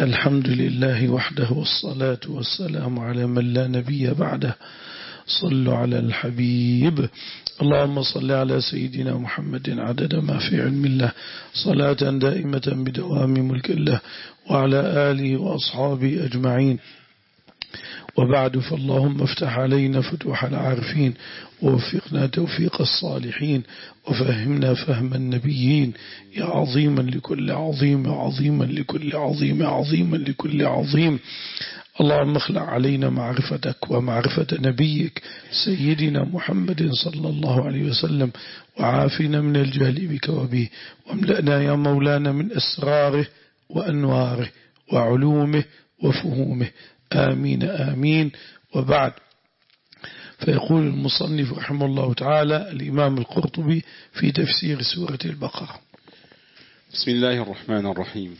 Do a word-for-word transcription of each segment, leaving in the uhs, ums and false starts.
الحمد لله وحده والصلاة والسلام على من لا نبي بعده. صلوا على الحبيب. اللهم صل على سيدنا محمد عدد ما في علم الله صلاة دائمة بدوام ملك الله وعلى آله وأصحابه أجمعين. وبعد، فاللهم افتح علينا فتوح العارفين ووفقنا توفيق الصالحين وفهمنا فهم النبيين يا عظيما لكل عظيم عظيما لكل عظيم عظيما لكل عظيم. اللهم اخلع علينا معرفتك ومعرفة نبيك سيدنا محمد صلى الله عليه وسلم وعافنا من الجهل بك وبه، واملأنا يا مولانا من أسراره وأنواره وعلومه وفهومه. آمين آمين. وبعد، فيقول المصنف رحمه الله تعالى الإمام القرطبي في تفسير سورة البقرة: بسم الله الرحمن الرحيم.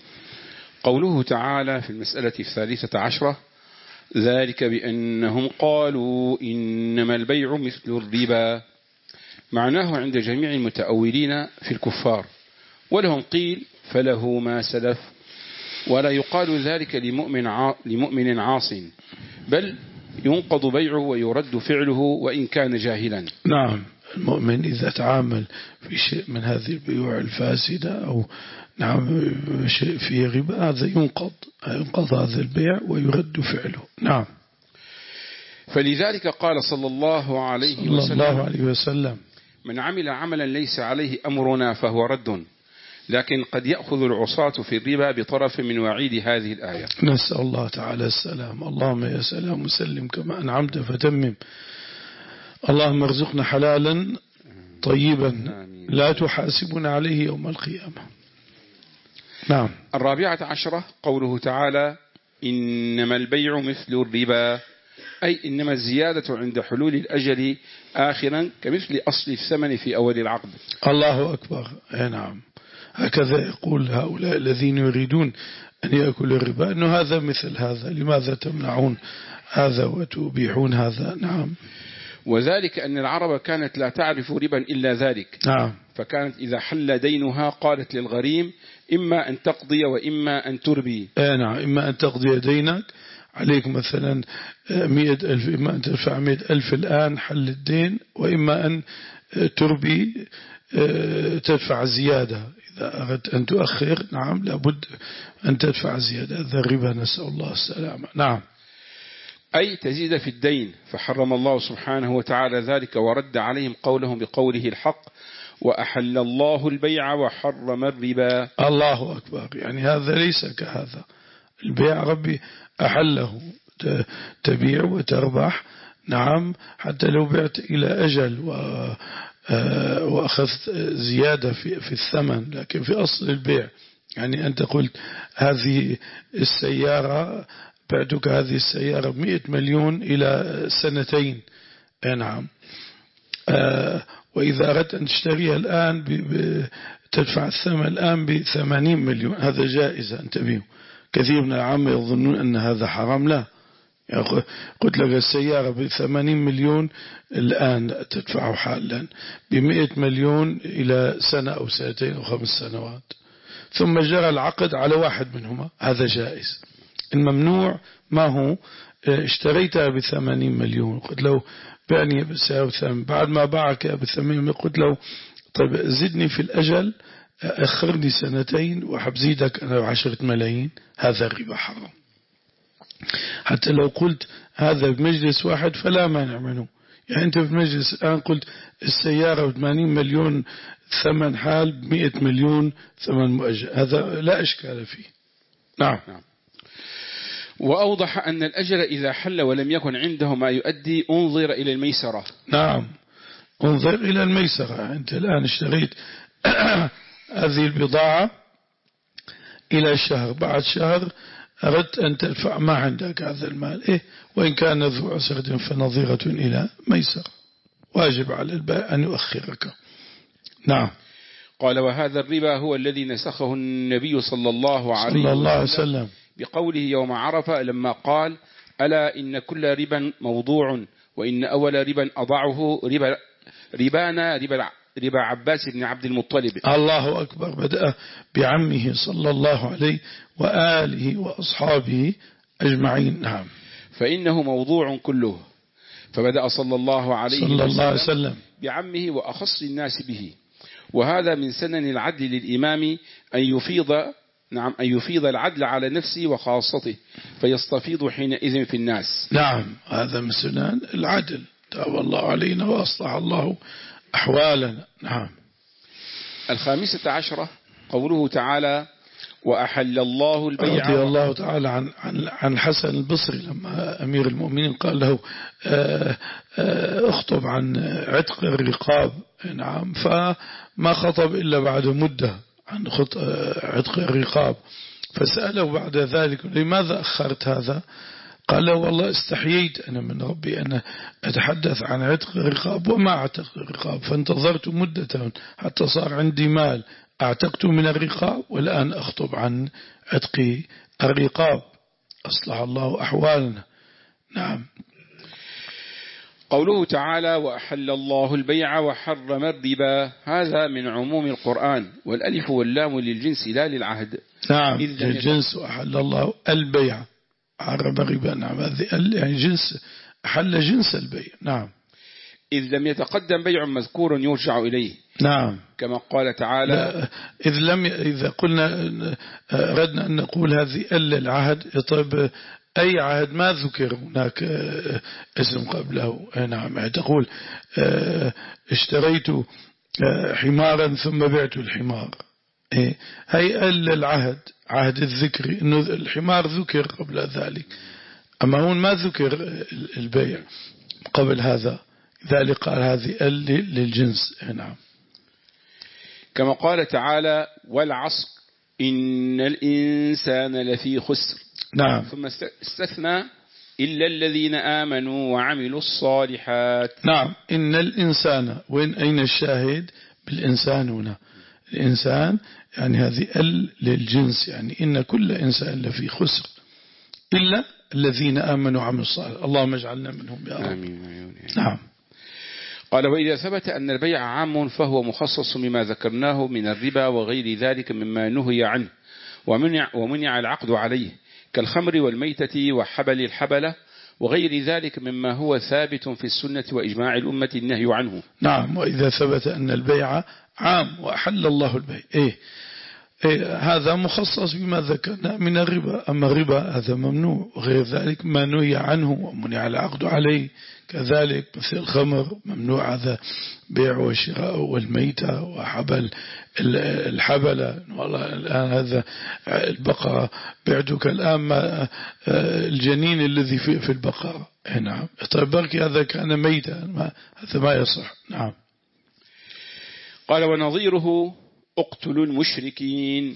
قوله تعالى في المسألة الثالثة عشرة: ذلك بأنهم قالوا إنما البيع مثل الربا. معناه عند جميع المتأولين في الكفار، ولهم قيل فله ما سلف، ولا يقال ذلك لمؤمن ع... لمؤمن عاص، بل ينقض بيعه ويرد فعله وإن كان جاهلا. نعم، المؤمن إذا تعامل في شيء من هذه البيوع الفاسدة أو نعم شيء فيه ربا، هذا ينقض ينقض هذا البيع ويرد فعله. نعم. فلذلك قال صلى الله عليه صلى وسلم, الله عليه وسلم: من عمل عملا ليس عليه أمرنا فهو رد. لكن قد يأخذ العصاة في الربا بطرف من وعيد هذه الآية. نسأل الله تعالى السلام. اللهم يا سلام وسلم كما أنعمت فتمم. اللهم ارزقنا حلالا طيبا لا تحاسبنا عليه يوم القيامة. نعم. الرابعة عشرة قوله تعالى: إنما البيع مثل الربا، أي إنما الزيادة عند حلول الأجل آخرا كمثل أصل الثمن في أول العقد. الله أكبر. نعم، هكذا يقول هؤلاء الذين يريدون أن يأكلوا الربا، أنه هذا مثل هذا، لماذا تمنعون هذا وتبيحون هذا؟ نعم. وذلك أن العرب كانت لا تعرف ربا إلا ذلك. نعم. فكانت إذا حل دينها قالت للغريم: إما أن تقضي وإما أن تربي. نعم، إما أن تقضي دينك عليك مثلا مئة ألف، إما أن تدفع مئة ألف الآن حل الدين، وإما أن تربي تدفع زيادة إذا أردت أن تؤخر. نعم، لابد أن تدفع زيادة، هذا الربا، نسأل الله السلامة. نعم. أي تزيد في الدين، فحرم الله سبحانه وتعالى ذلك ورد عليهم قولهم بقوله الحق: وأحل الله البيع وحرم الربا. الله أكبر. يعني هذا ليس كهذا. البيع ربي أحله، تبيع وتربح. نعم، حتى لو بعت إلى أجل و وأخذت زيادة في في الثمن، لكن في أصل البيع يعني أنت قلت هذه السيارة بعتك هذه السيارة بمئة مليون إلى سنتين. نعم. وإذا أردت أن تشتريها الآن تدفع الثمن الآن بثمانين مليون، هذا جائز. انتبهوا، كثير من العامة يظنون أن هذا حرام. لا، قلت لك السيارة بثمانين مليون الآن تدفعه حالا بمئة مليون إلى سنة أو سنتين أو خمس سنوات، ثم جرى العقد على واحد منهما، هذا جائز. الممنوع ما هو اشتريتها بثمانين مليون، قلت له بعني بالسعر الثمن، بعد ما باعك بثمانين مليون قلت له طيب زدني في الأجل، أخرني سنتين وحبزيدك أنا بعشرة ملايين، هذا الربا حرام. حتى لو قلت هذا بمجلس واحد فلا مانع منه. يعني أنت في مجلس الآن قلت السيارة بثمانين مليون ثمن حال بمئة مليون ثمن مؤجل، هذا لا إشكال فيه. نعم. نعم. وأوضح أن الأجل إذا حل ولم يكن عنده ما يؤدي أنظر إلى الميسرة. نعم، انظر إلى الميسرة. أنت الآن اشتريت هذه البضاعة إلى شهر، بعد شهر أردت أن تدفع ما عندك هذا المال، إيه وإن كان ذو عسرة فنظيرة إلى ميسرة، واجب على البائع أن يؤخرك. نعم. قال: وهذا الربا هو الذي نسخه النبي صلى الله عليه صلى الله عليه وسلم بقوله يوم عرفة لما قال: ألا إن كل ربا موضوع، وإن أول ربا أضعه ربا ربانا ربا ربا عباس بن عبد المطلب. الله أكبر. بدأ بعمه صلى الله عليه وآله وأصحابه أجمعين. نعم. فإنه موضوع كله. فبدأ صلى الله عليه صلى الله عليه وسلم وسلم بعمه وأخص الناس به. وهذا من سنن العدل للإمام أن يفيض نعم أن يفيض العدل على نفسه وخاصته فيستفيض حينئذ في الناس. نعم، هذا من سنن العدل. تاب الله علينا وأصلح الله أحوالنا. نعم. الخامسة عشرة قوله تعالى وأحل الله البيع. رضي الله تعالى عن عن عن الحسن البصري لما أمير المؤمنين قال له اخطب عن عتق الرقاب. نعم. فما خطب إلا بعد مدة عن عتق الرقاب، فسأله بعد ذلك لماذا أخرت هذا؟ قال له والله استحييت أنا من ربي أن أتحدث عن عتق الرقاب وما أعتق الرقاب، فانتظرت مدة حتى صار عندي مال أعتقت من الرقاب، والآن أخطب عن عتق الرقاب. أصلح الله أحوالنا. نعم. قوله تعالى وأحل الله البيع وحرم الربا، هذا من عموم القرآن، والألف واللام للجنس لا للعهد. نعم، للجنس. وأحل الله البيع حرم الربا. نعم، هذه يعني جنس، أحل جنس البيع. نعم. إذ لم يتقدم بيع مذكور يرجع إليه. نعم. كما قال تعالى إذ لم إذا قلنا أردنا أن نقول هذه إلا العهد، طيب أي عهد ما ذكر هناك اسم قبله؟ نعم. تقول اشتريت حمارا ثم بعت الحمار، هي إلا العهد، عهد الذكر، إنه الحمار ذكر قبل ذلك، أما هون ما ذكر البيع قبل هذا، ذلك قال هذه إلا للجنس. نعم. كما قال تعالى والعصر إن الإنسان لفي خسر. نعم. ثم استثنى إلا الذين آمنوا وعملوا الصالحات. نعم. إن الإنسان، وين أين الشاهد بالإنسان هنا؟ الإنسان يعني هذه ال للجنس، يعني إن كل إنسان لفي خسر إلا الذين آمنوا وعملوا الصالحات. اللهم اجعلنا منهم يا رب. آمين. نعم. قال وإذا ثبت أن البيع عام فهو مخصص بما ذكرناه من الربا وغير ذلك مما نهي عنه ومنع, ومنع العقد عليه كالخمر والميتة وحبل الحبلة وغير ذلك مما هو ثابت في السنة وإجماع الأمة النهي عنه. نعم. وإذا ثبت أن البيع عام وأحل الله البيع، إيه؟ إيه هذا مخصص بما ذكرنا من الربا، أما الربا هذا ممنوع، وغير ذلك ما نهي عنه ومنع العقد عليه، كذلك مثل الخمر ممنوع هذا بيع وشراء، والميتة وحبل الحبلة، والله الآن هذا البقرة بعتك الآن الجنين الذي في البقرة. نعم. طيب بركي هذا كان ميتا، هذا ما يصح. نعم. قال ونظيره اقتلوا المشركين.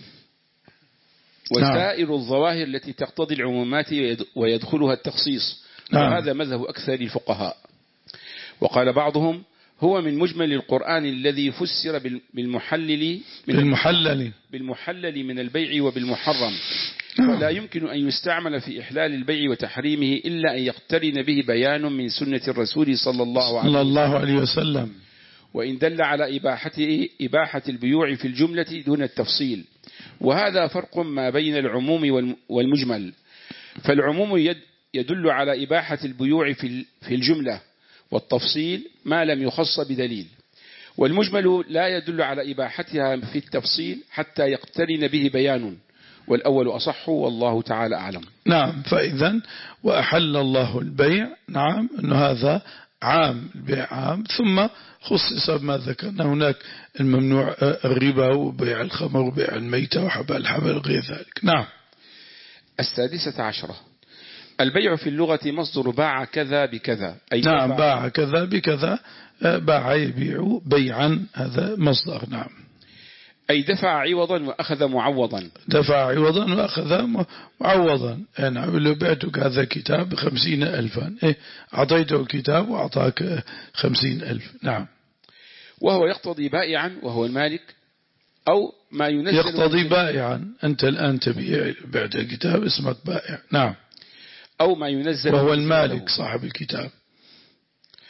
وسائر الظواهر التي تقتضي العمومات ويدخلها التخصيص. نعم. وهذا مذهب أكثر الفقهاء. وقال بعضهم هو من مجمل القرآن الذي فسر بالمحلل من بالمحلل بالمحلل من البيع وبالمحرم، ولا يمكن أن يستعمل في إحلال البيع وتحريمه إلا أن يقترن به بيان من سنة الرسول صلى الله عليه, صلى الله عليه وسلم، وإن دل على إباحته إباحة البيوع في الجملة دون التفصيل. وهذا فرق ما بين العموم والمجمل، فالعموم يدل على إباحة البيوع في الجملة، والتفصيل ما لم يخص بدليل، والمجمل لا يدل على إباحتها في التفصيل حتى يقترن به بيان، والأول أصح والله تعالى أعلم. نعم. فإذا وأحل الله البيع، نعم، أن هذا عام، البيع عام، ثم خصص بما ذكرنا هناك الممنوع الربا وبيع الخمر وبيع الميتة وحبال الحبل غير ذلك. نعم. السادسة عشرة البيع في اللغة مصدر باع كذا بكذا، أي نعم، باع كذا بكذا، باع يبيع بيعا، هذا مصدر. نعم. أي دفع عوضا وأخذ معوضا. دفع عوضا وأخذ معوضا. نعم. لو بعتك هذا كتاب خمسين ألفا، إيه أعطيته الكتاب وأعطاك خمسين ألف. نعم. وهو يقتضي بائعا وهو المالك، أو ما ينزل يقتضي بائعا، أنت الآن تبيع بعت الكتاب اسمك بائع. نعم. أو ما ينزل وهو المالك صاحب الكتاب.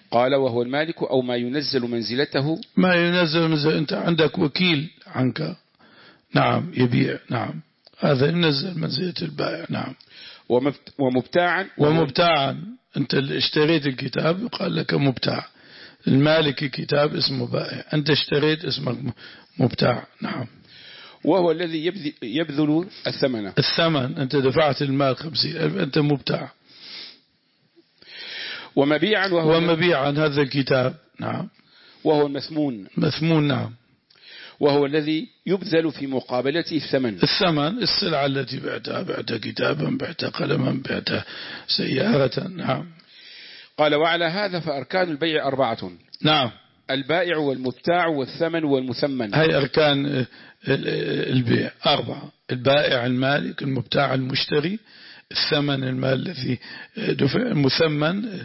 قال وهو المالك أو ما ينزل منزلته. ما ينزل منزل، أنت عندك وكيل عنك، نعم، يبيع، نعم، هذا ينزل منزلة البائع، نعم. ومبتاعا ومبتاعا أنت اللي اشتريت الكتاب يقال لك مبتاع، المالك الكتاب اسمه بائع، أنت اشتريت اسمك مبتاع، نعم. وهو الذي يبذل الثمن الثمن، أنت دفعت المال خمسين ألف، أنت مبتاع. ومبيعا وهو ومبيعا هذا الكتاب، نعم. وهو المثمون مثمون، نعم. وهو الذي يبذل في مقابلته الثمن. الثمن السلعة التي بعتها، بعتها كتابا، بعتها قلما، بعتها سيارة، نعم. قال وعلى هذا فأركان البيع أربعة. نعم. البائع والمبتاع والثمن والمثمن، هاي أركان البيع أربعة: البائع المالك، المبتاع المشتري، الثمن المال الذي دفع، المثمن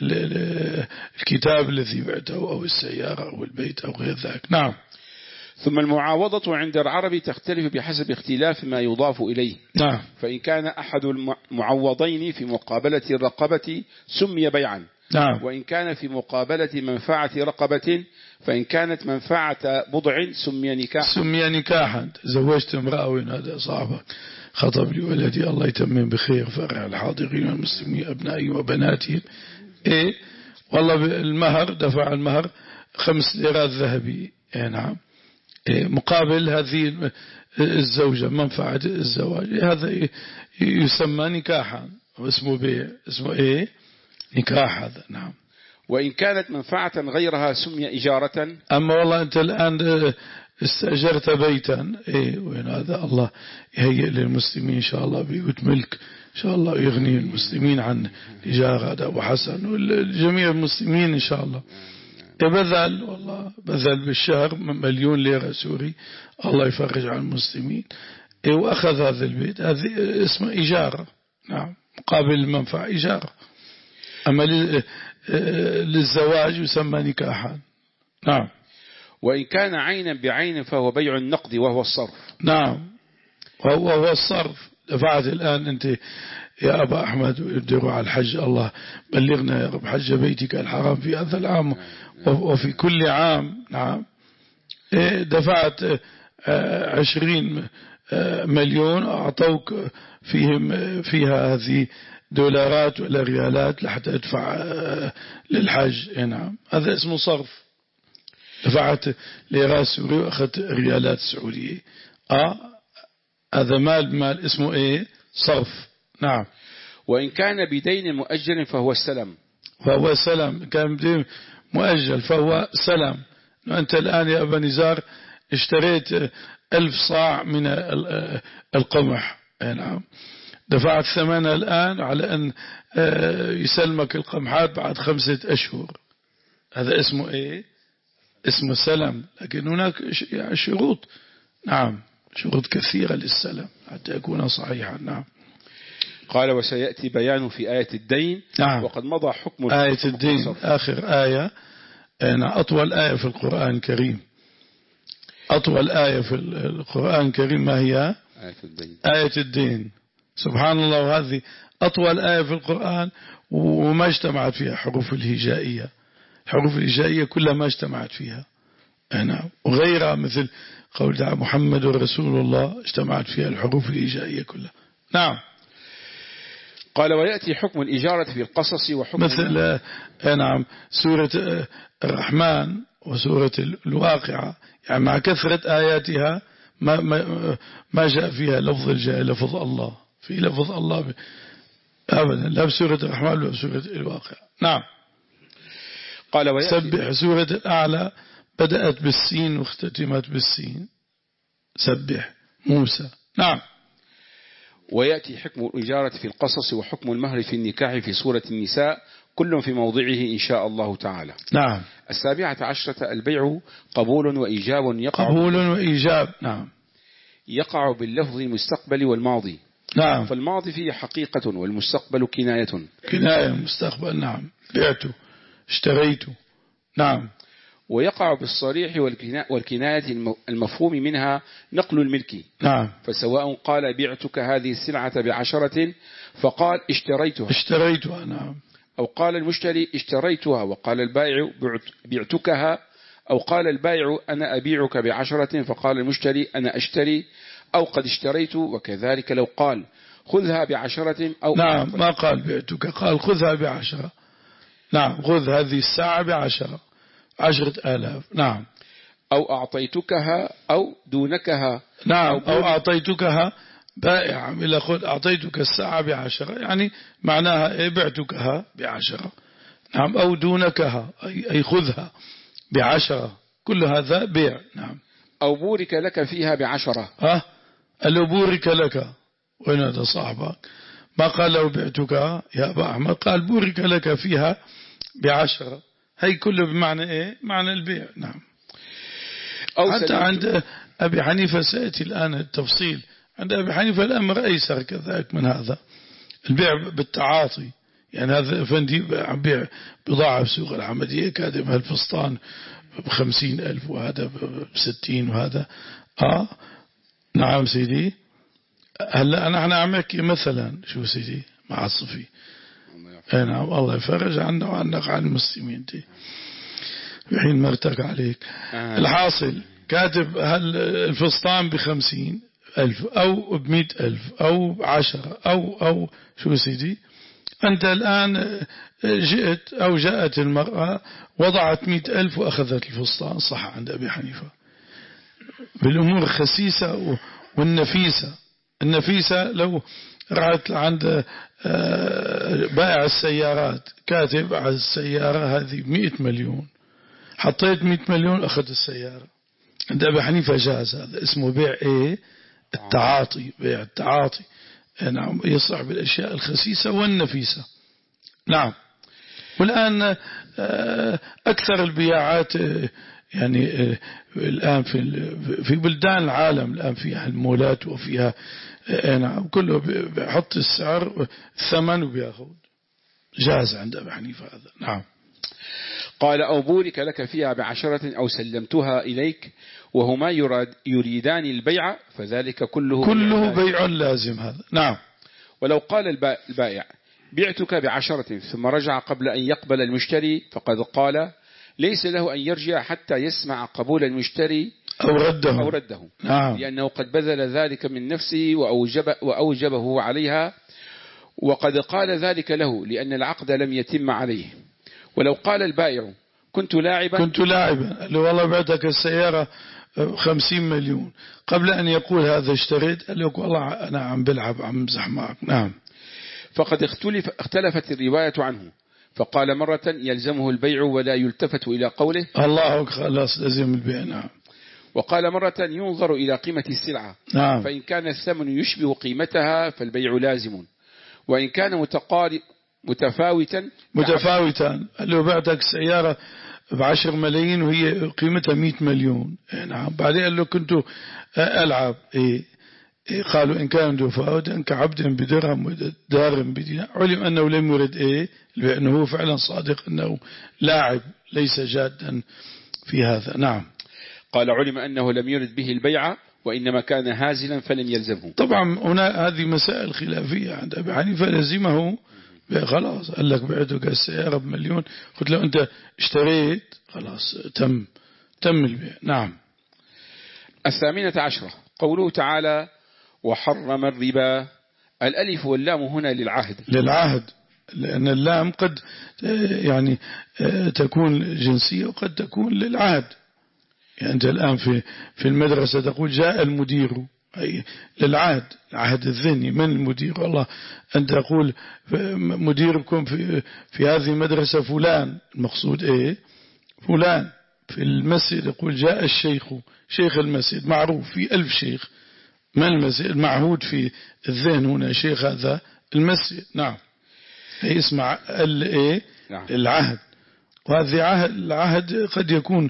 الكتاب الذي بعته أو السيارة أو البيت أو غير ذلك، نعم. ثم المعاوضة عند العرب تختلف بحسب اختلاف ما يضاف إليه، نعم. فإن كان أحد المعوضين في مقابلة الرقبة سمي بيعا، نعم. وإن كان في مقابلة منفعة رقبة، فإن كانت منفعة بضع سمي نكاحا. سمي نكاحا. تزوجت امرأة وإن هذا صعبة، خطب لي ولدي الله يتمم بخير، فرع الحاضرين والمسلمين أبنائي وبناتهم. إيه والله المهر، دفع المهر خمس ليرات ذهبي، إيه نعم، إيه مقابل هذه الزوجة منفعة الزواج، هذا يسمى نكاحا، واسمه بيع، اسمه إيه نكاح هذا، نعم. وإن كانت منفعة غيرها سمي إجارة. أما والله أنت الآن استأجرت بيتا، إيه وين هذا الله يهيئ للمسلمين إن شاء الله بيوت ملك، إن شاء الله يغني المسلمين عن الإجارة، هذا أبو حسن والجميع المسلمين إن شاء الله. بذل والله بذل بالشهر مليون ليرة سوري، الله يفرج عن المسلمين، إيه وأخذ هذا البيت، هذه اسمه إجارة، نعم، مقابل المنفعة إجارة. أما للزواج يسمى نكاحا، نعم. وإن كان عينا بعين فهو بيع النقد وهو الصرف، نعم، وهو هو الصرف. دفعت الآن أنت يا أبا أحمد يديروا على الحج، الله بلغنا يا رب حج بيتك الحرام في هذا العام وفي كل عام، نعم. دفعت عشرين مليون أعطوك فيهم فيها هذه دولارات ولا ريالات لحتى ادفع للحج، نعم، هذا اسمه صرف. دفعت ليرات سوري وأخذت ريالات سعودية، آه هذا مال مال اسمه إيه صرف، نعم. وإن كان بدين مؤجل فهو السلم، فهو سلم. كان بدين مؤجل فهو سلم. أنت الآن يا أبا نزار اشتريت ألف صاع من القمح، نعم، دفعت ثمنها الآن على أن يسلمك القمحات بعد خمسة أشهر، هذا اسمه إيه اسمه سلم. لكن هناك شروط، نعم، شروط كثيرة للسلم حتى يكون صحيحا، نعم. قال وسيأتي بيان في آية الدين، نعم. وقد مضى حكم آية الدين آخر آية، أنا أطول آية في القرآن الكريم، أطول آية في القرآن الكريم ما هي؟ آية الدين. آية الدين، سبحان الله. وهذه أطول آية في القرآن وما اجتمعت فيها حروف الهجائية، حروف الهجائية كلها ما اجتمعت فيها، نعم. وغيرها مثل قول تعالى محمد رسول الله اجتمعت فيها الحروف الهجائية كلها، نعم. قال ويأتي حكم الإجارة في القصص وحكم مثل نعم سورة الرحمن وسورة الواقعة، يعني مع كثرة آياتها ما ما ما جاء فيها لفظ الجاء لفظ الله، في لفظ الله أبدا، لا بسورة الرحمن ولا بسورة الواقعة، نعم. قال ويأتي سبح سورة الأعلى بدأت بالسين واختتمت بالسين، سبح موسى، نعم. ويأتي حكم الإجارة في القصص وحكم المهر في النكاح في سورة النساء، كل في موضعه إن شاء الله تعالى، نعم. السابعة عشرة البيع قبول وإيجاب يقع قبول وإيجاب، نعم، يقع باللفظ المستقبل والماضي، نعم. فالماضي فيه حقيقة والمستقبل كناية، كناية مستقبل، نعم، بعته اشتريته، نعم. ويقع بالصريح والكناية المفهوم منها نقل الملك، نعم. فسواء قال بعتك هذه السلعة بعشرة فقال اشتريتها اشتريتها، نعم، أو قال المشتري اشتريتها وقال البائع بعتكها، أو قال البائع أنا أبيعك بعشرة فقال المشتري أنا أشتري، أو قد اشتريت. وكذلك لو قال خذها بعشرة أو نعم ما قال بعتك، قال خذها بعشرة. نعم خذ هذه الساعة بعشرة، عشرة آلاف. نعم. أو أعطيتكها أو دونكها. نعم أو, أو أعطيتكها بائع إلى خذ أعطيتك الساعة بعشرة، يعني معناها إيه بعتكها بعشرة. نعم. أو دونكها أي خذها بعشرة، كل هذا بيع. نعم. أو بورك لك فيها بعشرة. ها ألو بورك لك، وين هذا صاحبك؟ ما قال لو بعتك يا أبا أحمد، قال بورك لك فيها بعشرة. هي كله بمعنى إيه؟ معنى البيع. نعم. أو حتى عند أبي حنيفة سيأتي الآن التفصيل، عند أبي حنيفة الأمر أيسر كذلك من هذا، البيع بالتعاطي. يعني هذا فندي بيع بضاعة في سوق العمدية كادم هالفستان بخمسين ألف وهذا بستين وهذا آه نعم سيدي. هلا أنا أنا عم أحكي مثلا شو سيدي مع الصفي. نعم الله يفرج عنا وعنك عن المسلمين دي الحين مرتك عليك. آه. الحاصل كاتب هل الفستان بخمسين ألف أو بمئة ألف أو عشرة أو أو شو سيدي. أنت الآن جئت أو جاءت المرأة وضعت مئة ألف وأخذت الفستان، صح عند أبي حنيفة بالأمور الخسيسة والنفيسة. النفيسة لو رأت عند بائع السيارات كاتب على السيارة هذه مئة مليون، حطيت مئة مليون أخذ السيارة، عند أبي حنيفة جاز. هذا اسمه بيع إيه؟ التعاطي، بيع التعاطي. نعم يصلح بالأشياء الخسيسة والنفيسة. نعم. والآن أكثر البياعات يعني الآن في في بلدان العالم الآن فيها المولات وفيها نعم كله بيحط السعر الثمن وبياخذ، جاز عند أبي حنيفة هذا. نعم. قال أو بورك لك فيها بعشرة أو سلمتها إليك وهما يراد يريدان البيع فذلك كله كله بيع لازم هذا. نعم. ولو قال البائع بعتك بعشرة ثم رجع قبل أن يقبل المشتري فقد قال ليس له أن يرجع حتى يسمع قبول المشتري أو رده, أو رده. نعم. لأنه قد بذل ذلك من نفسه وأوجب وأوجبه عليها، وقد قال ذلك له لأن العقد لم يتم عليه. ولو قال البائع كنت لاعبا كنت لاعبا لو والله بعتك السيارة خمسين مليون، قبل أن يقول هذا اشتريت قال لك والله أنا عم بلعب عم امزح معك. نعم. فقد اختلف اختلفت الرواية عنه، فقال مرة يلزمه البيع ولا يلتفت إلى قوله الله خلاص لازم البيع. نعم. وقال مرة ينظر إلى قيمة السلعة. نعم. فإن كان الثمن يشبه قيمتها فالبيع لازم، وإن كان متقارب متفاوتا متفاوتا لو بعتك سيارة بعشر ملايين وهي قيمتها مئة مليون. نعم. بعدين قال له كنت ألعب إيه؟ إيه قالوا إن كان متفاوتا كعبد بدرهم ودارهم بدينار علم أنه لم يرد إيه لأنه هو فعلا صادق أنه لاعب ليس جادا في هذا. نعم. قال علم أنه لم يرد به البيع وإنما كان هازلا فلم يلزمه. طبعا هنا هذه مسائل خلافية عند أبي حنيفة لزمه خلاص. قال لك بعتك السيارة بمليون، قلت له أنت اشتريت خلاص تم تم البيع. نعم. الثامنة عشرة قوله تعالى وحرم الربا. الألف واللام هنا للعهد للعهد لأن اللام قد يعني تكون جنسية وقد تكون للعهد. يعني أنت الآن في في المدرسة تقول جاء المدير أي للعهد، العهد الذهني. من المدير؟ والله أنت تقول مديركم في في هذه المدرسة فلان، المقصود إيه فلان. في المسجد يقول جاء الشيخ، شيخ المسجد معروف في ألف شيخ. من المسجد المعهود في الذهن هنا شيخ هذا المسجد. نعم. هي اسمع الإيه العهد. وهذه عهد العهد قد يكون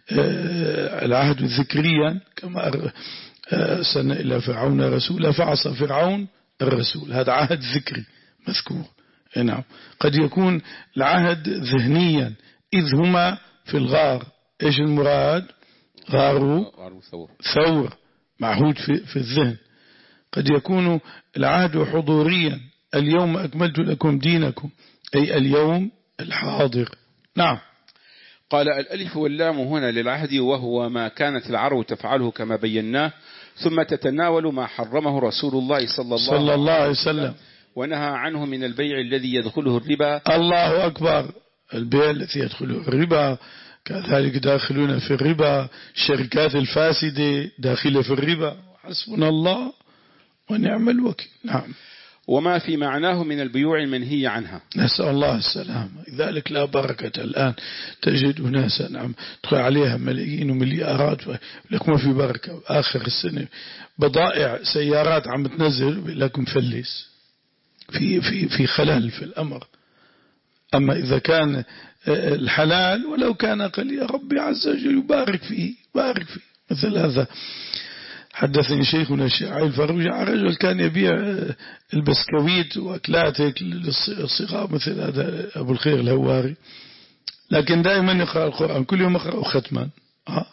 العهد ذكريا كما أرسلنا إلى فرعون رسولا فعصى فرعون الرسول، هذا عهد ذكري مذكور. نعم. قد يكون العهد ذهنيا إذ هما في الغار. إيش المراد؟ غار ثور معهود في, في الذهن. قد يكون العهد حضوريا اليوم أكملت لكم دينكم أي اليوم الحاضر. نعم. قال الألف واللام هنا للعهد، وهو ما كانت العرب تفعله كما بيناه، ثم تتناول ما حرمه رسول الله صلى الله, صلى الله عليه وسلم ونهى عنه من البيع الذي يدخله الربا. الله أكبر. البيع الذي يدخله الربا كذلك داخلون في الربا، الشركات الفاسدة داخلة في الربا. حسبنا الله ونعم الوكيل. نعم. وما في معناه من البيوع المنهي عنها. نسأل الله السلامة. لذلك لا بركة الآن، تجد ناسا نعم تدخل عليها ملايين ومليارات لكن ما في بركة، آخر السنة بضائع سيارات عم تنزل لكم فلس، في في في خلل في الأمر. أما إذا كان الحلال ولو كان قليلا ربي عز وجل يبارك فيه، بارك فيه. مثل هذا حدثني شيخنا الشيخ علي الفاروجي عن رجل كان يبيع البسكويت وأكلات للصغار مثل هذا أبو الخير الهواري، لكن دائما يقرأ القرآن، كل يوم يقرأ ختما. آه.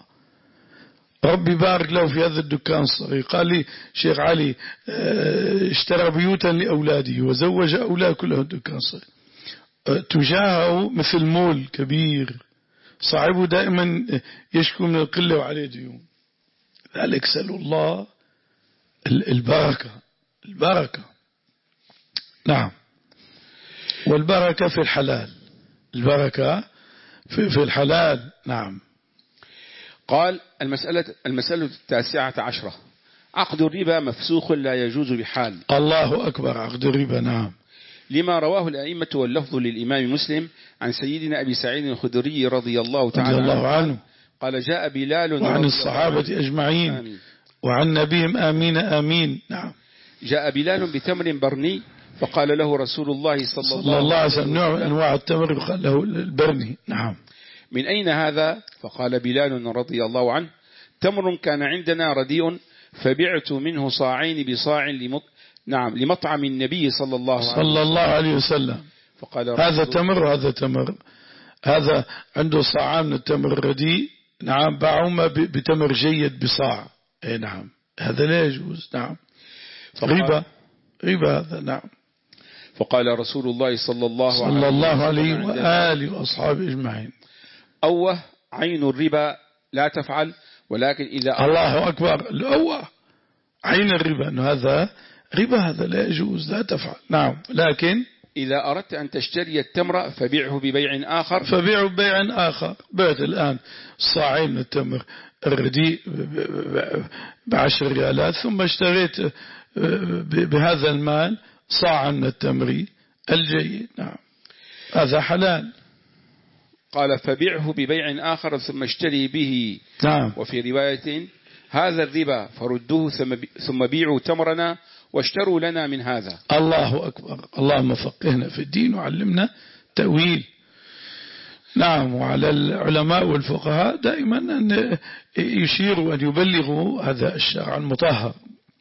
ربي بارك له في هذا الدكان الصغير. قال لي شيخ علي اشترى بيوتا لأولاده وزوج أولاد كلهم الدكان الصغير، تجاهه مثل مول كبير، صاحبه دائما يشكو من القلة وعليه ديون. ذلك سألوا الله البركة، البركة. نعم. والبركة في الحلال، البركة في, في الحلال. نعم. قال المسألة, المسألة التاسعة عشرة، عقد الربا مفسوخ لا يجوز بحال. الله أكبر. عقد الربا نعم، لما رواه الأئمة واللفظ للإمام مسلم عن سيدنا أبي سعيد الخدري رضي الله تعالى رضي الله عنه قال جاء بلال وعن الصحابة أجمعين آمين. وعن نبيهم آمين آمين. نعم. جاء بلال بتمر برني فقال له رسول الله صلى, صلى الله عليه وسلم نوع من أنواع التمر قال له البرني. نعم. من أين هذا؟ فقال بلال رضي الله عنه تمر كان عندنا رديء فبعت منه صاعين بصاع لمط... نعم لمطعم النبي صلى الله عليه وسلم, صلى الله عليه وسلم. فقال هذا تمر وهذا تمر، هذا عنده صاعان من التمر الرديء نعم باعهما بتمر جيد بصاع. اي نعم هذا لا يجوز. نعم. ربا ربا هذا. نعم. فقال رسول الله صلى الله, صلى الله عليه وآله وأصحابه أجمعين أوه عين الربا لا تفعل، ولكن إذا الله أكبر. الأوه عين الربا أنه هذا ربا، هذا لا يجوز لا تفعل. نعم. لكن إذا أردت أن تشتري التمر فبيعه ببيع آخر، فبيعه ببيع آخر. بعت الآن صاعين من التمر الرديء بعشر ريالات ثم اشتريت بهذا المال صاعا من التمر الجيد. نعم هذا حلال. قال فبيعه ببيع آخر ثم اشتري به. نعم. وفي رواية هذا الربا فردوه ثم بيعوا تمرنا واشتروا لنا من هذا. الله أكبر. اللهم فقهنا في الدين وعلمنا تأويل. نعم. وعلى العلماء والفقهاء دائما أن يشيروا أن يبلغوا هذا الشرع المطهر.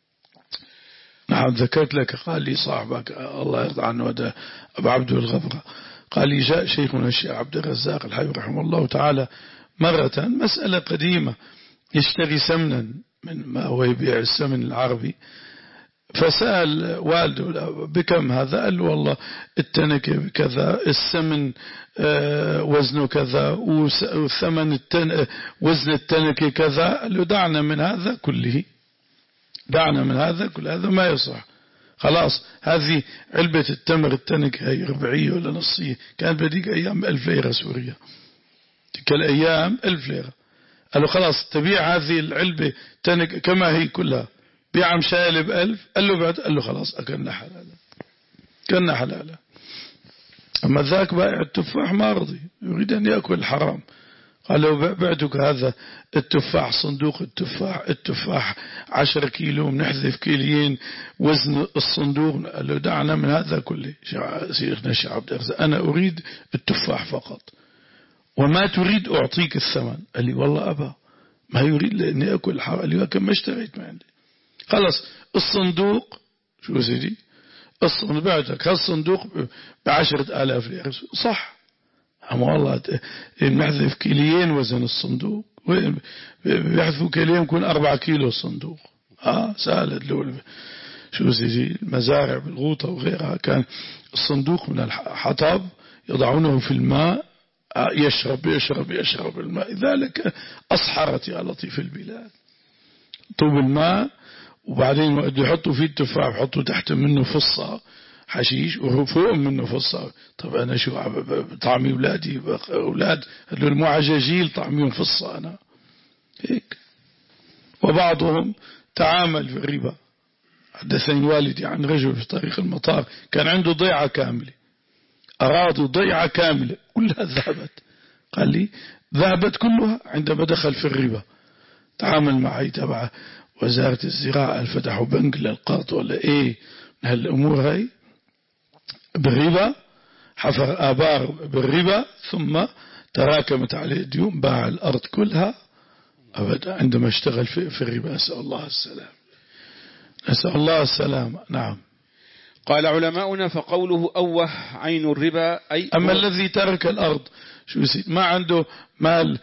نعم. ذكرت لك قال لي صاحبك الله يرضى عنه هذا أبو عبد الغبرة قال لي جاء شيخنا الشيخ عبد الرزاق الحبيب رحمه الله تعالى مرة مسألة قديمة، يشتري سمنا من ما هو يبيع السمن العربي، فسأل والده بكم هذا؟ قال له والله التنكة بكذا، السمن وزنه كذا، وثمن التن وزن التنكة كذا. قال له دعنا من هذا كله، دعنا من هذا كل هذا ما يصح. خلاص هذه علبة التمر التنكة هي ربعية ولا نصية، كانت بديك أيام ألف ليرة سوريا، تلك الأيام ألف ليرة. قال له خلاص تبيع هذه العلبة تنكة كما هي كلها، بيعها مشايلة بألف. قال له بعد قال له خلاص أكلنا حلالا، كنا حلالا. أما ذاك بائع التفاح ما رضي، يريد أن يأكل الحرام. قال له بعتك هذا التفاح، صندوق التفاح التفاح عشر كيلو بنحذف كيلين وزن الصندوق. قال له دعنا من هذا كله. شيخنا الشيخ عبد الرزاق أنا أريد التفاح فقط، وما تريد أعطيك الثمن. قال لي والله أبا ما يريد لأني أكل الحرام. قال لي كم ما اشتريت ما عندي. خلاص الصندوق شو سيدي الصندوق بعتك هالصندوق بعشرة آلاف ليرة صح. أما والله بنحذف كيلين وزن الصندوق، بيحذفوا كيلين يكون أربعة كيلو الصندوق. آه سألت له شو زي المزارع بالغوطة وغيرها كان الصندوق من الحطب يضعونه في الماء يشرب يشرب يشرب الماء، ذلك أصحرت يا لطيف البلاد. طوب الماء وبعدين وقت يحطوا فيه التفاح يحطوا تحت منه فصة حشيش وفوق منه فصة. طب أنا شو طعمي أولادي أولاد هذول مو عجاجيل طعميهم فصة أنا هيك. وبعضهم تعامل في الربا. حدثني والدي عن رجل في طريق المطار كان عنده ضيعة كاملة، أراضي ضيعة كاملة كلها ذهبت. قال لي ذهبت كلها عندما دخل في الربا. تعامل معي تبع وزارة الزراعة فتحوا بنك للقرض ولا إيه من هالأمور هاي بالربا، حفر آبار بالربا ثم تراكمت عليه الديون، باع الأرض كلها أبدا عندما اشتغل في, في الربا. نسأل الله السلام نسأل الله السلام. نعم. قال علماؤنا فقوله أوه عين الربا أي أما الذي ترك الأرض شو يصير ما عنده مال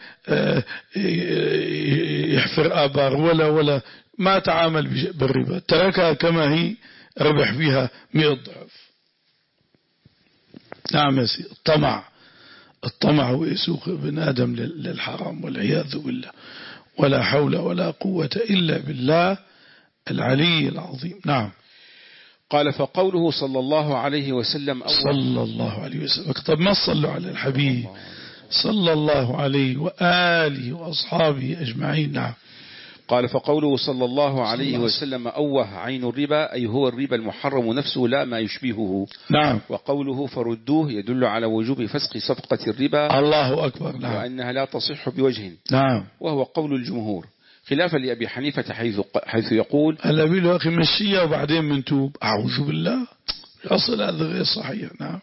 يحفر آبار ولا ولا ما تعامل بالربا، تركها كما هي ربح فيها مئة ضعف. نعم يا سيدي. الطمع الطمع هو يسوق ابن آدم للحرام والعياذ بالله، ولا حول ولا قوة إلا بالله العلي العظيم. نعم. قال فقوله صلى الله عليه وسلم صلى الله عليه وسلم. طب ما صلوا على الحبيب صلى الله عليه وآله وأصحابه أجمعين. نعم. قال فقوله صلى الله عليه وسلم أوه عين الربا أي هو الربا المحرم نفسه لا ما يشبهه. نعم. وقوله فردوه يدل على وجوب فسق صفقة الربا. الله أكبر. نعم. وأنها لا تصح بوجه. نعم. وهو قول الجمهور خلافا لأبي حنيفة حيث حيث يقول هلا بيقولوا أخي مشيها وبعدين منتوب. أعوذ بالله أصل هذا غير صحيح. نعم.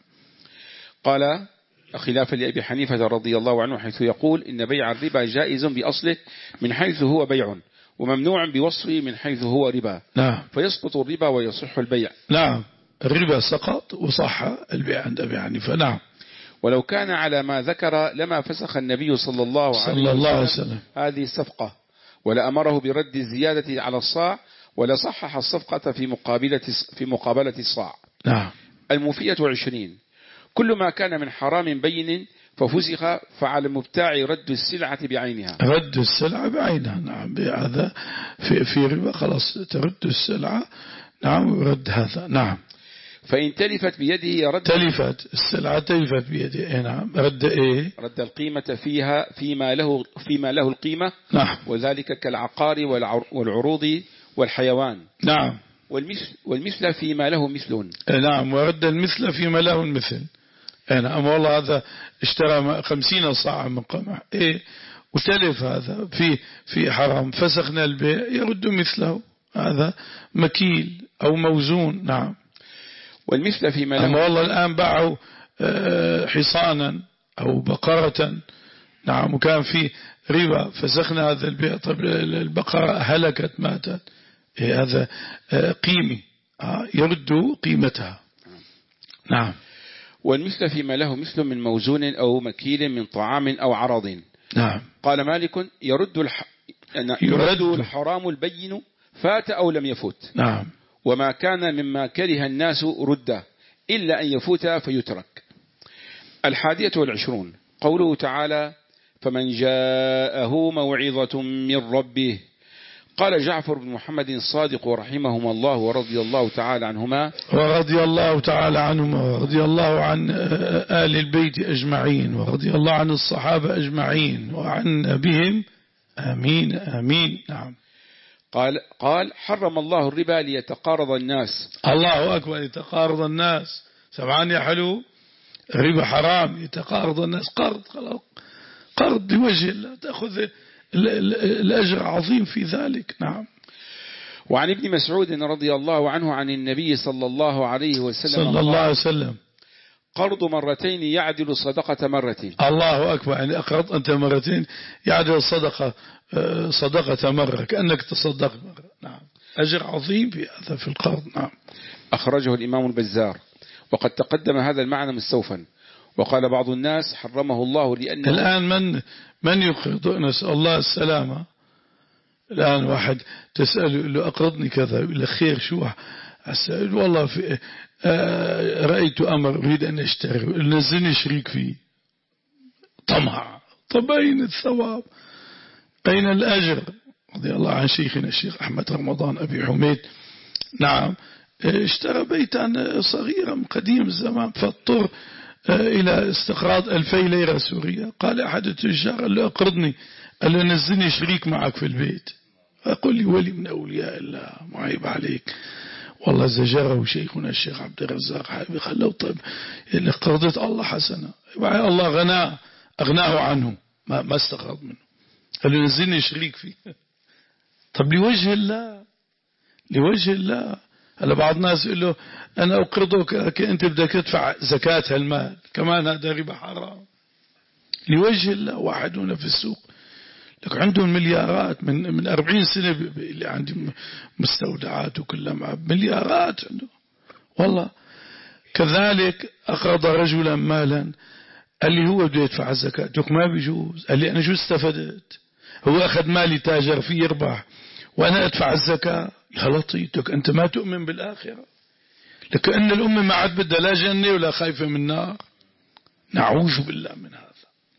قال خلافا لأبي حنيفة رضي الله عنه حيث يقول إن بيع الربا جائز بأصله من حيث هو بيع وممنوع بوصفه من حيث هو ربا. نعم. فيسقط الربا ويصح البيع. نعم. الربا سقط وصح البيع عند أبي حنيفة. نعم. ولو كان على ما ذكر لما فسخ النبي صلى الله عليه صلى الله عليه وسلم, وسلم هذه الصفقة ولا أمره برد الزيادة على الصاع ولا صحح الصفقة في مقابلة في مقابلة الصاع. نعم. الموفية عشرين كل ما كان من حرام بين ففسخ فعلى المبتاع رد السلعة بعينها. رد السلعة بعينها. نعم. هذا في في ربا خلاص ترد السلعة. نعم. ورد هذا. نعم. فإن تلفت بيده رد تلفت السلعة تلفت بيده. نعم. رد إيه؟ رد القيمة فيها فيما له فيما له القيمة. نعم. وذلك كالعقار والعروض والحيوان. نعم. والمثل والمثل فيما له مثل. نعم. ورد المثل فيما له المثل. أنا أما والله هذا اشترى خمسين صاعا من قمح إيه وتلف هذا في في حرام فسخنا البيع يرد مثله. هذا مكيل أو موزون. نعم. والمثل فيما له. أما والله الآن باعوا حصانا أو بقرة. نعم. وكان في ربا فسخنا هذا البيع. طب البقرة هلكت ماتت إيه هذا قيمة يرد قيمتها. نعم. والمثل فيما له مثل من موزون أو مكيل من طعام أو عرض. نعم. قال مالك يرد الح... يرد الحرام البين فات أو لم يفوت. نعم. وما كان مما كره الناس رد إلا أن يفوت فيترك. الحادية والعشرون قوله تعالى فمن جاءه موعظة من ربه. قال جعفر بن محمد الصادق رحمهما الله ورضي الله تعالى عنهما ورضي الله تعالى عنهما ورضي الله عن آل البيت أجمعين ورضي الله عن الصحابة أجمعين وعن بهم آمين آمين. نعم. قال قال حرم الله الربا ليتقارض الناس. الله أكبر. يتقارض الناس. سمعان يا حلو. الربا حرام يتقارض الناس. قرض خلاص قرض بوجه الله تأخذ الأجر عظيم في ذلك. نعم. وعن ابن مسعود رضي الله عنه عن النبي صلى الله عليه وسلم صلى الله عليه وسلم قرض مرتين يعدل صدقة مرة. الله أكبر. يعني أقرض أنت مرتين يعدل صدقة صدقة مرة كأنك تصدق مرة. نعم. أجر عظيم في هذا في القرض. نعم. أخرجه الإمام البزار وقد تقدم هذا المعنى مستوفا. وقال بعض الناس حرمه الله لأنه الآن من من يقرض. نسأل الله السلامة. الآن واحد تسأله له أقرضني كذا يقول له خير شو السائل والله في آه رأيت أمر أريد أن أشتري نزلني شريك فيه. طمع. طب أين الثواب؟ أين الأجر؟ رضي الله عن شيخنا الشيخ أحمد رمضان أبي حميد. نعم اشترى بيتا صغيرا قديم الزمان فاضطر إلى استقراض ألفي ليرة سورية. قال أحد التجار قال له أقرضني، قال له نزلني شريك معك في البيت. أقول لي ولي من أولياء الله معيب عليك. والله زجره شيخنا الشيخ عبد الرزاق حبيبي خلوه. طيب اللي قرضت الله حسنة، الله غناه أغناه عنه ما, ما استقرض منه. قال له نزلني شريك فيه. طب لوجه الله، لوجه الله. هلا بعض الناس يقول له أنا أقرضك أنت بدك تدفع زكاة هالمال، كمان هذا ربا حرام. لوجه الله. واحد هنا في السوق لك عندهم مليارات من من أربعين سنة اللي عندي مستودعات وكلها مليارات عنده والله. كذلك أقرض رجلا مالا قال لي هو بده يدفع الزكاة، قلت ما بيجوز. قال لي أنا شو استفدت؟ هو أخذ مالي تاجر فيه يربح وأنا أدفع الزكاة. يا لطيتك أنت ما تؤمن بالآخرة، لكأن الأمة ما عاد بدها لا جنة ولا خايفة من نار. نعوذ بالله من هذا،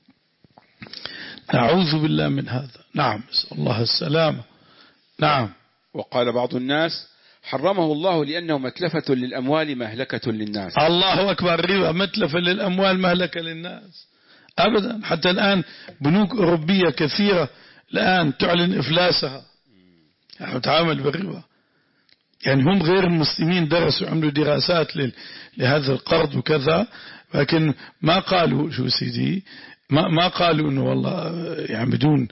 نعوذ بالله من هذا. نعم نسأل الله السلامة. نعم. وقال بعض الناس حرمه الله لأنه متلفة للأموال مهلكة للناس. الله أكبر. الربا متلفة للأموال مهلكة للناس أبدا. حتى الآن بنوك أوروبية كثيرة الآن تعلن إفلاسها، يعني تعامل بالربا. يعني هم غير المسلمين درسوا عملوا دراسات لهذا القرض وكذا، لكن ما قالوا شو سيدي ما ما قالوا إنه والله يعني بدون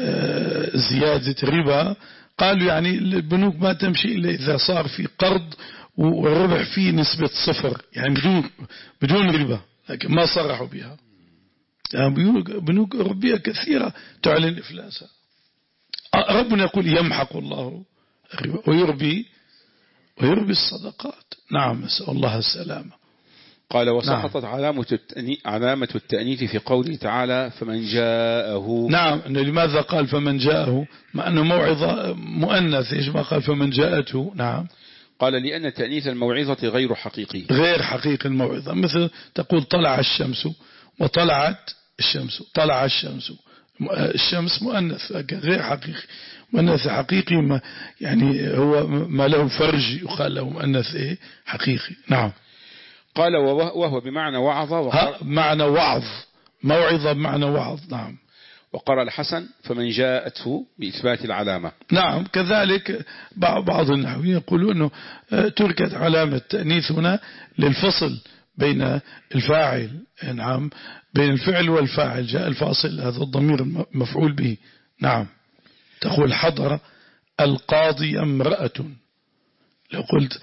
زيادة ربا. قالوا يعني البنوك ما تمشي إلا إذا صار في قرض والربح فيه نسبة صفر، يعني بدون بدون ربا، لكن ما صرحوا بها. يعني بنوك أوروبية كثيرة تعلن إفلاسها. ربنا يقول يمحق الله الربا ويربي ويربي الصدقات. نعم نسأل الله السلامة. قال وسقطت نعم. علامة التأنيث علامة التأنيث في قوله تعالى فمن جاءه. نعم لماذا قال فمن جاءه مع أنه موعظة مؤنث، إيش ما قال فمن جاءته؟ نعم قال لأن تأنيث الموعظة غير حقيقي، غير حقيقي الموعظة. مثل تقول طلع الشمس وطلعت الشمس، طلع الشمس، الشمس مؤنث غير حقيقي. مؤنث حقيقي ما يعني هو ما له فرج يقال له مؤنث ايه حقيقي. نعم. قال وهو بمعنى وعظ معنى وعظ، موعظة بمعنى وعظ. نعم. وقرأ الحسن فمن جاءته بإثبات العلامة. نعم. كذلك بعض النحويين يقولون أنه تركت علامة التأنيث هنا للفصل بين الفاعل. نعم بين الفعل والفاعل جاء الفاصل، هذا الضمير مفعول به. نعم. تقول حضر القاضي امرأة، لو قلت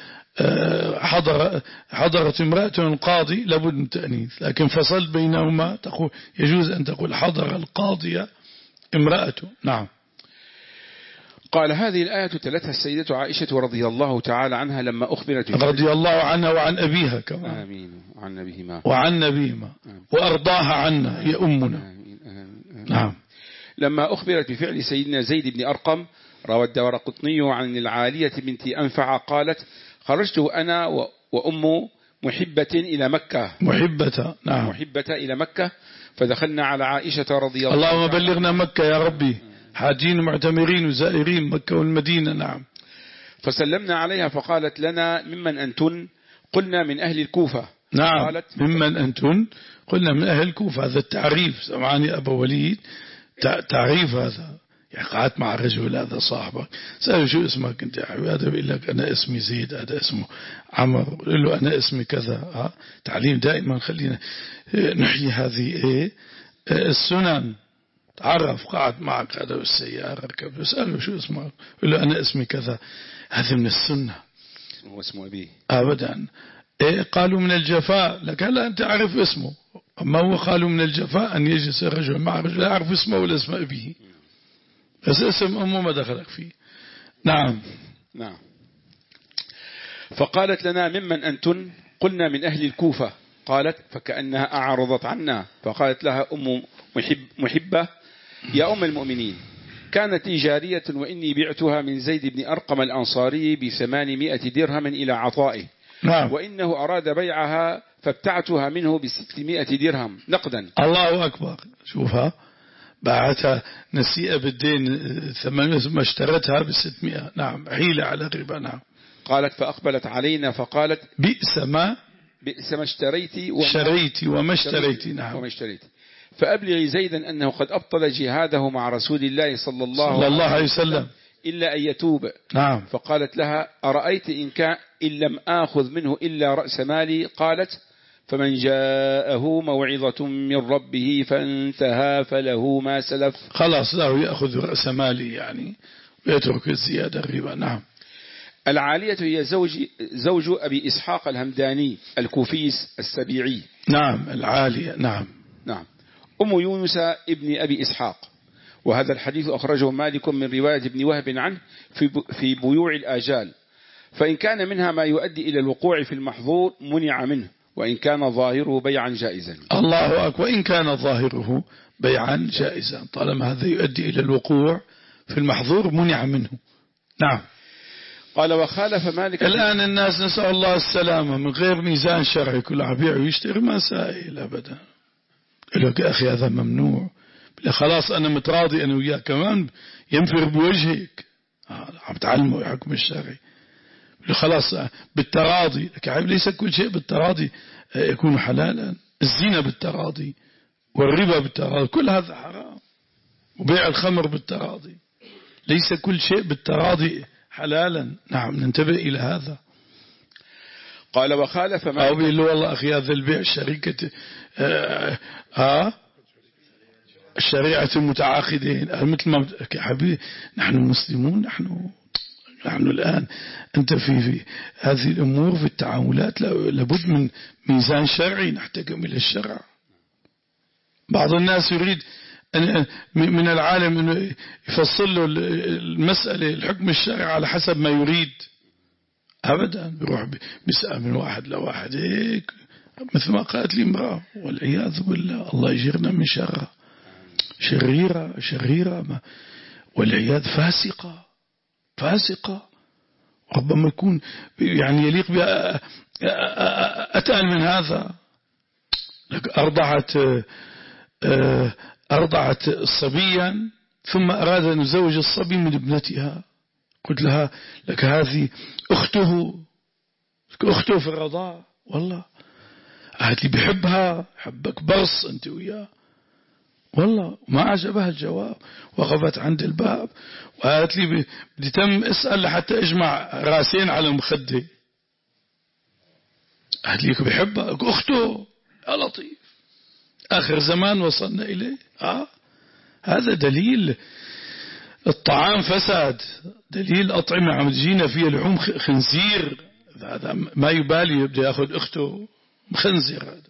حضر حضرت امرأة القاضي لابد من تأنيث، لكن فصلت بينهما تقول يجوز أن تقول حضر القاضي امرأة. نعم. قال هذه الآية تلتها السيدة عائشة رضي الله تعالى عنها لما أخبرت رضي الله عنها وعن أبيها كمان. آمين. وعن نبيهما وعن نبيهما وأرضاها عنا يا أمنا. آمين. آمين. نعم. لما أخبرت بفعل سيدنا زيد بن أرقم روى الدارقطني عن العالية بنت أنفع قالت خرجت أنا وأم محبة إلى مكة. محبة. نعم. محبة إلى مكة فدخلنا على عائشة رضي الله عنها. اللهم بلغنا مكة يا ربي، حاجين معتمرين وزائرين مكة والمدينة. نعم. فسلمنا عليها فقالت لنا ممن أنتن؟ قلنا من أهل الكوفة. نعم. قالت ممن أنتن؟ قلنا من أهل الكوفة. هذا التعريف سمعني أبا وليد، تعريف هذا. يعني قعدت مع الرجل هذا صاحبك سأله شو اسمك انت يا حبيبي؟ هذا بيقول لك أنا اسمي زيد، هذا اسمه عمر، قل له أنا اسمي كذا. ها تعليم دائما خلينا نحيي هذه ايه السنن. تعرف قعد معك هذا بالسيارة ركب سأله شو اسمك؟ قل له أنا اسمي كذا. هذه من السنة. هو اسمه أبيه أبدا. إيه قالوا من الجفاء، لك هلا أنت عارف اسمه. أما هو قالوا من الجفاء أن يجلس الرجل مع رجل لا يعرف اسمه ولا اسم أبيه، بس اسم أمه ما دخلك فيه. نعم. نعم. فقالت لنا ممن أنتن؟ قلنا من أهل الكوفة. قالت فكأنها أعرضت عنا فقالت لها أم محب محبة يا أم المؤمنين كانت لي جارية وإني بعتها من زيد بن أرقم الأنصاري بثمانمائة درهم إلى عطائه. نعم. وإنه أراد بيعها فابتعتها منه بستمائة درهم نقدا. الله أكبر. شوفها باعتها نسيئة بالدين ثمانمائة ثم اشترتها بستمائة. نعم حيلة على الربا. نعم. قالت فأقبلت علينا فقالت بئس ما بئس ما اشتريت وما شريت وما اشتريت. نعم. وما اشتريت فأبلغي زيدا أنه قد أبطل جهاده مع رسول الله صلى الله, صلى الله عليه وسلم, وسلم إلا أن يتوب. نعم. فقالت لها أرأيت إن كان إن لم آخذ منه إلا رأس مالي؟ قالت فمن جاءه موعظة من ربه فانتهى فله ما سلف. خلاص له يأخذ رأس مالي يعني ويترك الزيادة الربا. نعم. العالية هي زوج زوج أبي إسحاق الهمداني الكوفي السبيعي. نعم العالية. نعم. نعم. أم يونس ابن أبي إسحاق. وهذا الحديث أخرجه مالك من رواية ابن وهب عنه في في بيوع الآجال. فإن كان منها ما يؤدي إلى الوقوع في المحظور منع منه، وإن كان ظاهره بيعا جائزا. الله أكبر. وإن كان ظاهره بيعا جائزا طالما هذا يؤدي إلى الوقوع في المحظور منع منه. نعم. قال وخالف مالك. الآن الناس نسأل الله السلامة من غير ميزان شرعي كل عبيع ويشتري مسائل أبدا. يقول لك أخي هذا ممنوع. خلاص أنا متراضي أنا وياه كمان ينفر بوجهك. عم تعلموا الحكم الشرعي. خلاص بالتراضي. ليس كل شيء بالتراضي يكون حلالا. الزنا بالتراضي والربا بالتراضي كل هذا حرام. وبيع الخمر بالتراضي. ليس كل شيء بالتراضي حلالا. نعم ننتبه إلى هذا. قال وخالف مالك. أو بيقول له والله أخي هذا البيع شركة آه, آه الشريعة المتعاقدين مثل ما حبيبي نحن مسلمون. نحن نحن الآن أنت في في هذه الأمور في التعاملات لابد من ميزان شرعي نحتكم إلى الشرع. بعض الناس يريد أن من العالم أنه يفصل له المسألة الحكم الشرعي على حسب ما يريد. أبدا بيروح بيسأل من واحد لواحد هيك مثل ما قالت لي امرأة والعياذ بالله الله يجرنا من شرها. شريرة شريرة ما والعياذ فاسقة فاسقة ربما يكون يعني يليق بها أتقل من هذا. لك أرضعت أرضعت صبيا ثم أراد أن يزوج الصبي من ابنتها. قلت لها لك هذه أخته أخته في الرضاعة. والله قالت لي بحبها حبك برص أنت وياه. والله ما عجبها الجواب. وقفت عند الباب وقالت لي بدي تم اسأل لحتى اجمع راسين على المخدة. قالت لي بحبها أخته. يا لطيف آخر زمان وصلنا إليه. آه هذا دليل الطعام فساد. دليل أطعمة عم تجينا فيها لحوم خنزير. هذا ما يبالي يبدأ يأخذ أخته خنزير. هذا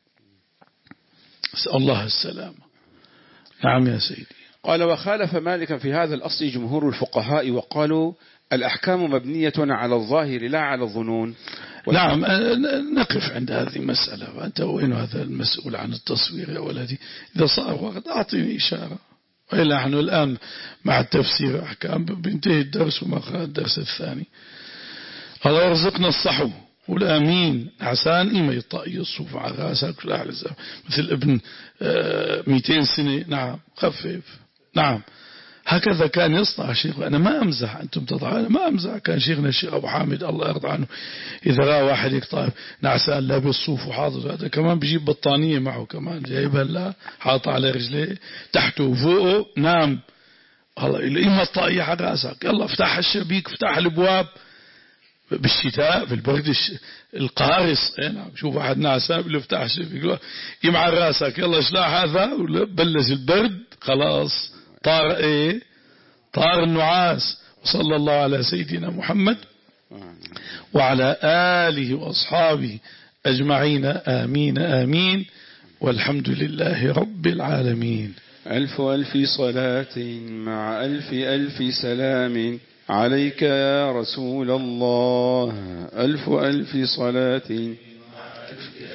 أسأل الله السلامة. نعم يا سيدي. قال وخالف مالك في هذا الأصل جمهور الفقهاء وقالوا الأحكام مبنية على الظاهر لا على الظنون. نعم نقف عند هذه المسألة. وأنت وين هذا المسؤول عن التصوير يا ولدي؟ إذا صار وقت أعطيني إشارة. وإلا نحن الآن مع التفسير أحكام بينتهي الدرس وما خلال الدرس الثاني. الله يرزقنا الصحو والآمين. عسان إما يطأي الصوف على راسك مثل ابن مئتين سنة. نعم خفف. نعم هكذا كان يصنع الشيخ. أنا ما أمزح أنتم تضعون. أنا ما أمزح. كان شيخنا الشيخ أبو حامد الله يرضى عنه إذا رأى واحد يقطع نعسان لابس صوف وحاضر هذا كمان بيجيب بطانية معه كمان جايبها لا حاطة على رجليه تحته وفوقه. نعم الله إما الطاقية على راسك. يلا افتح الشبيك افتح الابواب. بالشتاء في البرد القارص. نعم شوف واحد نعسان اللي افتح الشبيك يمع راسك يلا اشلاح هذا بلش البرد خلاص طار ايه طار النعاس. وصلى الله على سيدنا محمد وعلى آله وأصحابه أجمعين آمين آمين والحمد لله رب العالمين. ألف ألف صلاة مع ألف ألف سلام عليك يا رسول الله. ألف ألف صلاة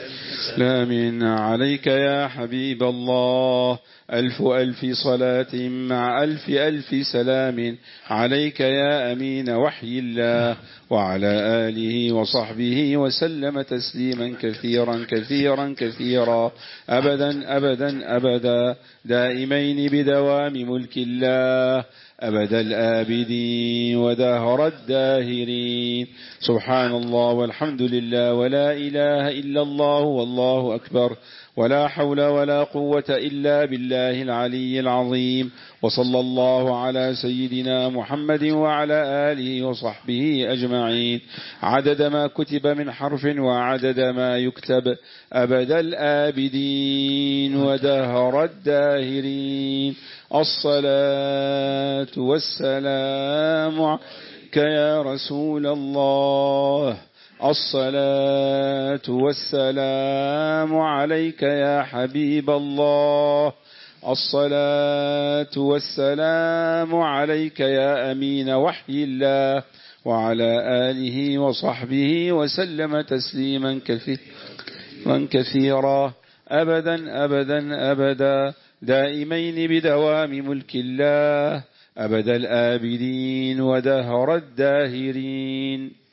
سلام عليك يا حبيب الله. ألف ألف صلاة مع ألف ألف سلام عليك يا أمين وحي الله، وعلى آله وصحبه وسلم تسليما كثيرا كثيرا كثيرا أبدا أبدا أبدا دائمين بدوام ملك الله أبد الآبدين ودهر الداهرين. سبحان الله والحمد لله ولا إله إلا الله والله أكبر ولا حول ولا قوة إلا بالله العلي العظيم. وصلى الله على سيدنا محمد وعلى آله وصحبه أجمعين عدد ما كتب من حرف وعدد ما يكتب أبد الآبدين ودهر الداهرين. الصلاة والسلام عليك يا رسول الله. الصلاة والسلام عليك يا حبيب الله. الصلاة والسلام عليك يا أمين وحي الله، وعلى آله وصحبه وسلم تسليما كثيرا كثيرا أبدا أبدا أبدا دائمين بدوام ملك الله أبد الآبدين ودهر الداهرين.